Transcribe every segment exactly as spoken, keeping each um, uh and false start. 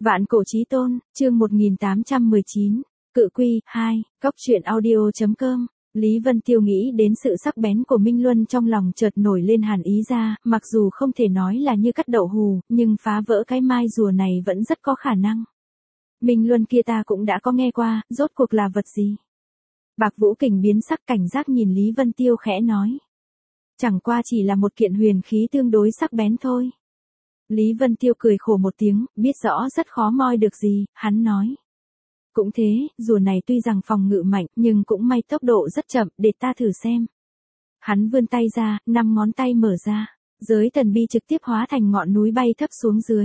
Vạn cổ chí tôn, chương một nghìn tám trăm mười chín, Cự Quy, hai, Cóc truyện audio chấm com. Lý Vân Tiêu nghĩ đến sự sắc bén của Minh Luân trong lòng chợt nổi lên hàn ý ra, mặc dù không thể nói là như cắt đậu hù, nhưng phá vỡ cái mai rùa này vẫn rất có khả năng. Minh Luân kia ta cũng đã có nghe qua, rốt cuộc là vật gì? Bạc Vũ Kình biến sắc cảnh giác nhìn Lý Vân Tiêu khẽ nói. Chẳng qua chỉ là một kiện huyền khí tương đối sắc bén thôi. Lý Vân Tiêu cười khổ một tiếng, biết rõ rất khó moi được gì, hắn nói. Cũng thế, rùa này tuy rằng phòng ngự mạnh, nhưng cũng may tốc độ rất chậm, để ta thử xem. Hắn vươn tay ra, năm ngón tay mở ra, giới thần bi trực tiếp hóa thành ngọn núi bay thấp xuống dưới.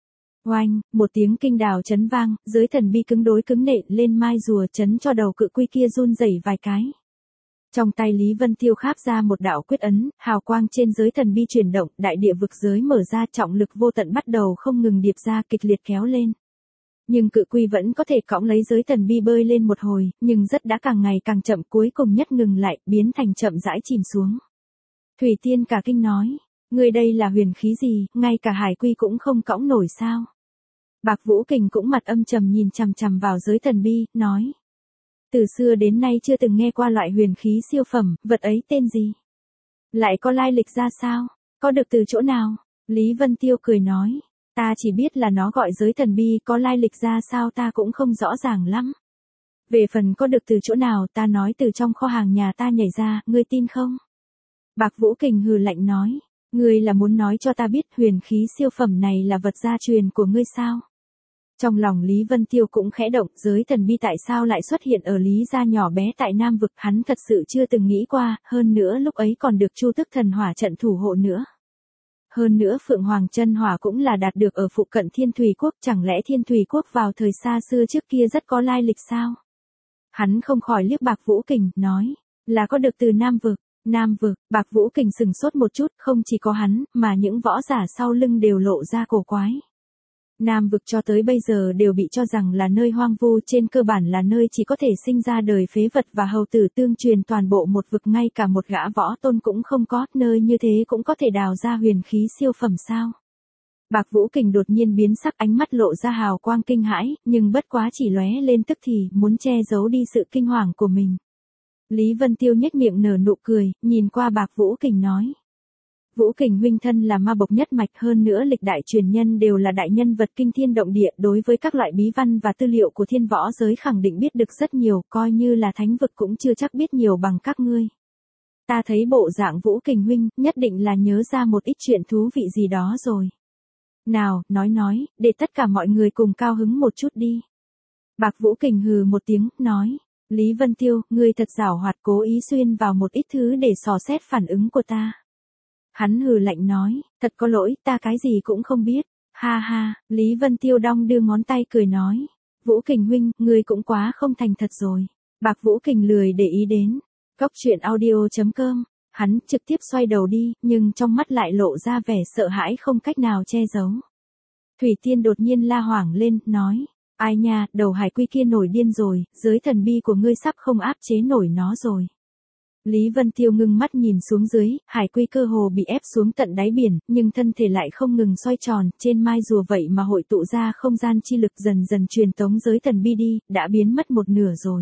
Oanh, một tiếng kinh đào chấn vang, giới thần bi cứng đối cứng nện lên mai rùa chấn cho đầu cự quy kia run rẩy vài cái. Trong tay Lý Vân Tiêu kháp ra một đạo quyết ấn, hào quang trên giới thần bi chuyển động, đại địa vực giới mở ra, trọng lực vô tận bắt đầu không ngừng điệp ra, kịch liệt kéo lên. Nhưng cự quy vẫn có thể cõng lấy giới thần bi bơi lên một hồi, nhưng rất đã càng ngày càng chậm, cuối cùng nhất ngừng lại, biến thành chậm rãi chìm xuống. Thủy Tiên cả kinh nói, ngươi đây là huyền khí gì, ngay cả hải quy cũng không cõng nổi sao? Bạc Vũ Kình cũng mặt âm trầm nhìn chằm chằm vào giới thần bi, nói. Từ xưa đến nay chưa từng nghe qua loại huyền khí siêu phẩm, vật ấy tên gì? Lại có lai lịch ra sao? Có được từ chỗ nào? Lý Vân Tiêu cười nói. Ta chỉ biết là nó gọi giới thần bi, có lai lịch ra sao ta cũng không rõ ràng lắm. Về phần có được từ chỗ nào ta nói từ trong kho hàng nhà ta nhảy ra, ngươi tin không? Bạc Vũ Kình hừ lạnh nói. Ngươi là muốn nói cho ta biết huyền khí siêu phẩm này là vật gia truyền của ngươi sao? Trong lòng Lý Vân Tiêu cũng khẽ động, giới thần bi tại sao lại xuất hiện ở Lý gia nhỏ bé tại Nam Vực, hắn thật sự chưa từng nghĩ qua, hơn nữa lúc ấy còn được Chu Tức Thần Hỏa trận thủ hộ nữa. Hơn nữa Phượng Hoàng Chân Hỏa cũng là đạt được ở phụ cận Thiên Thủy Quốc, chẳng lẽ Thiên Thủy Quốc vào thời xa xưa trước kia rất có lai lịch sao? Hắn không khỏi liếc Bạc Vũ Kình, nói, là có được từ Nam Vực. Nam Vực, Bạc Vũ Kình sừng sốt một chút, không chỉ có hắn, mà những võ giả sau lưng đều lộ ra cổ quái. Nam Vực cho tới bây giờ đều bị cho rằng là nơi hoang vu, trên cơ bản là nơi chỉ có thể sinh ra đời phế vật và hầu tử tương truyền, toàn bộ một vực ngay cả một gã võ tôn cũng không có, nơi như thế cũng có thể đào ra huyền khí siêu phẩm sao? Bạc Vũ Kình đột nhiên biến sắc, ánh mắt lộ ra hào quang kinh hãi, nhưng bất quá chỉ lóe lên tức thì, muốn che giấu đi sự kinh hoàng của mình. Lý Vân Tiêu nhếch miệng nở nụ cười, nhìn qua Bạc Vũ Kình nói. Vũ Kình huynh thân là ma bộc nhất mạch, hơn nữa lịch đại truyền nhân đều là đại nhân vật kinh thiên động địa, đối với các loại bí văn và tư liệu của thiên võ giới khẳng định biết được rất nhiều, coi như là thánh vực cũng chưa chắc biết nhiều bằng các ngươi. Ta thấy bộ dạng Vũ Kình huynh, nhất định là nhớ ra một ít chuyện thú vị gì đó rồi. Nào, nói nói, để tất cả mọi người cùng cao hứng một chút đi. Bạc Vũ Kình hừ một tiếng, nói. Lý Vân Tiêu, ngươi thật giảo hoạt, cố ý xuyên vào một ít thứ để dò xét phản ứng của ta. Hắn hừ lạnh nói, thật có lỗi, ta cái gì cũng không biết. Ha ha, Lý Vân Tiêu đong đưa ngón tay cười nói. Vũ Kình huynh, ngươi cũng quá không thành thật rồi. Bạc Vũ Kình lười để ý đến. Cóc truyện audio chấm com. Hắn trực tiếp xoay đầu đi, nhưng trong mắt lại lộ ra vẻ sợ hãi không cách nào che giấu. Thủy Tiên đột nhiên la hoảng lên, nói. Ai nha, đầu hải quy kia nổi điên rồi, giới thần bi của ngươi sắp không áp chế nổi nó rồi. Lý Vân Tiêu ngưng mắt nhìn xuống dưới, hải quy cơ hồ bị ép xuống tận đáy biển, nhưng thân thể lại không ngừng xoay tròn, trên mai rùa vậy mà hội tụ ra không gian chi lực dần dần truyền tống giới thần bi đi, đã biến mất một nửa rồi.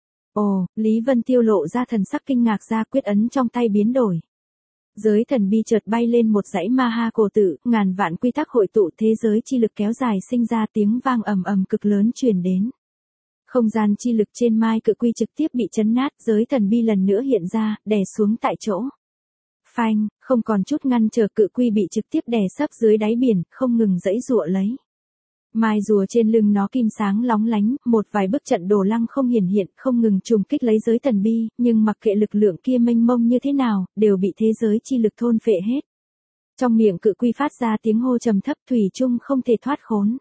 Ồ, Lý Vân Tiêu lộ ra thần sắc kinh ngạc, ra quyết ấn trong tay biến đổi. Giới thần bi chợt bay lên một dãy ma ha cổ tự, ngàn vạn quy tắc hội tụ, thế giới chi lực kéo dài sinh ra, tiếng vang ầm ầm cực lớn truyền đến. Không gian chi lực trên mai cự quy trực tiếp bị chấn nát, giới thần bi lần nữa hiện ra, đè xuống tại chỗ. Phanh, không còn chút ngăn trở, cự quy bị trực tiếp đè sấp dưới đáy biển, không ngừng giãy giụa lấy. Mai rùa trên lưng nó kim sáng lóng lánh, một vài bức trận đồ lăng không hiển hiện, không ngừng trùng kích lấy giới thần bi, nhưng mặc kệ lực lượng kia mênh mông như thế nào, đều bị thế giới chi lực thôn phệ hết. Trong miệng cự quy phát ra tiếng hô trầm thấp, thủy chung không thể thoát khốn.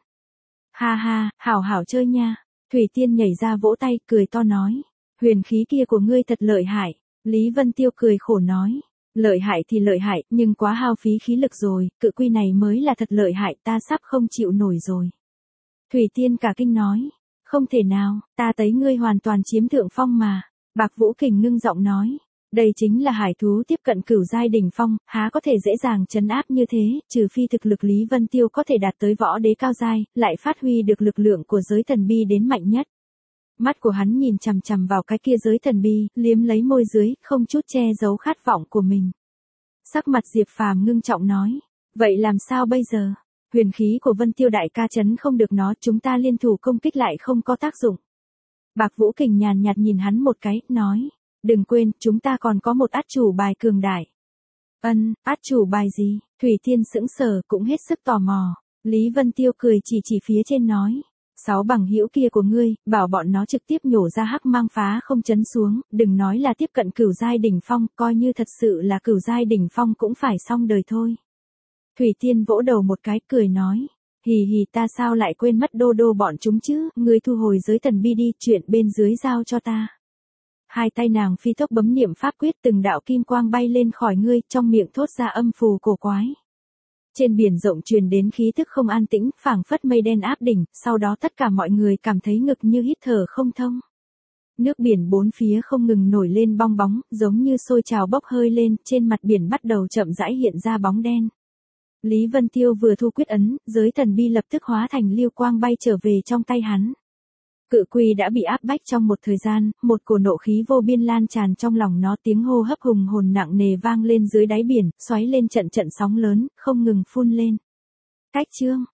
Ha ha, hảo hảo chơi nha. Thủy Tiên nhảy ra vỗ tay, cười to nói. Huyền khí kia của ngươi thật lợi hại. Lý Vân Tiêu cười khổ nói. Lợi hại thì lợi hại, nhưng quá hao phí khí lực rồi, cự quy này mới là thật lợi hại, ta sắp không chịu nổi rồi. Thủy Tiên cả kinh nói. Không thể nào, ta thấy ngươi hoàn toàn chiếm thượng phong mà. Bạc Vũ Kình ngưng giọng nói. Đây chính là hải thú tiếp cận cửu giai đỉnh phong, há có thể dễ dàng trấn áp như thế, trừ phi thực lực Lý Vân Tiêu có thể đạt tới võ đế cao giai, lại phát huy được lực lượng của giới thần bi đến mạnh nhất. Mắt của hắn nhìn chằm chằm vào cái kia giới thần bi, liếm lấy môi dưới, không chút che giấu khát vọng của mình. Sắc mặt Diệp Phàm ngưng trọng nói, vậy làm sao bây giờ? Huyền khí của Vân Tiêu đại ca chấn không được nó, chúng ta liên thủ công kích lại không có tác dụng. Bạc Vũ Kình nhàn nhạt nhìn hắn một cái, nói, đừng quên, chúng ta còn có một át chủ bài cường đại. Ân, át chủ bài gì? Thủy Tiên sững sờ cũng hết sức tò mò. Lý Vân Tiêu cười chỉ chỉ phía trên nói, sáu bằng hữu kia của ngươi, bảo bọn nó trực tiếp nhổ ra hắc mang phá không chấn xuống, đừng nói là tiếp cận cửu giai đỉnh phong, coi như thật sự là cửu giai đỉnh phong cũng phải xong đời thôi. Thủy Tiên vỗ đầu một cái cười nói, hì hì ta sao lại quên mất đô đô bọn chúng chứ, ngươi thu hồi giới thần bi đi, chuyện bên dưới giao cho ta. Hai tay nàng phi tốc bấm niệm pháp quyết, từng đạo kim quang bay lên khỏi ngươi, trong miệng thốt ra âm phù cổ quái. Trên biển rộng truyền đến khí thức không an tĩnh, phảng phất mây đen áp đỉnh, sau đó tất cả mọi người cảm thấy ngực như hít thở không thông. Nước biển bốn phía không ngừng nổi lên bong bóng, giống như sôi trào bốc hơi lên, trên mặt biển bắt đầu chậm rãi hiện ra bóng đen. Lý Vân Tiêu vừa thu quyết ấn, giới thần bi lập tức hóa thành lưu quang bay trở về trong tay hắn. Cự quy đã bị áp bách trong một thời gian, một cổ nộ khí vô biên lan tràn trong lòng nó, tiếng hô hấp hùng hồn nặng nề vang lên dưới đáy biển, xoáy lên trận trận sóng lớn, không ngừng phun lên. Cách chương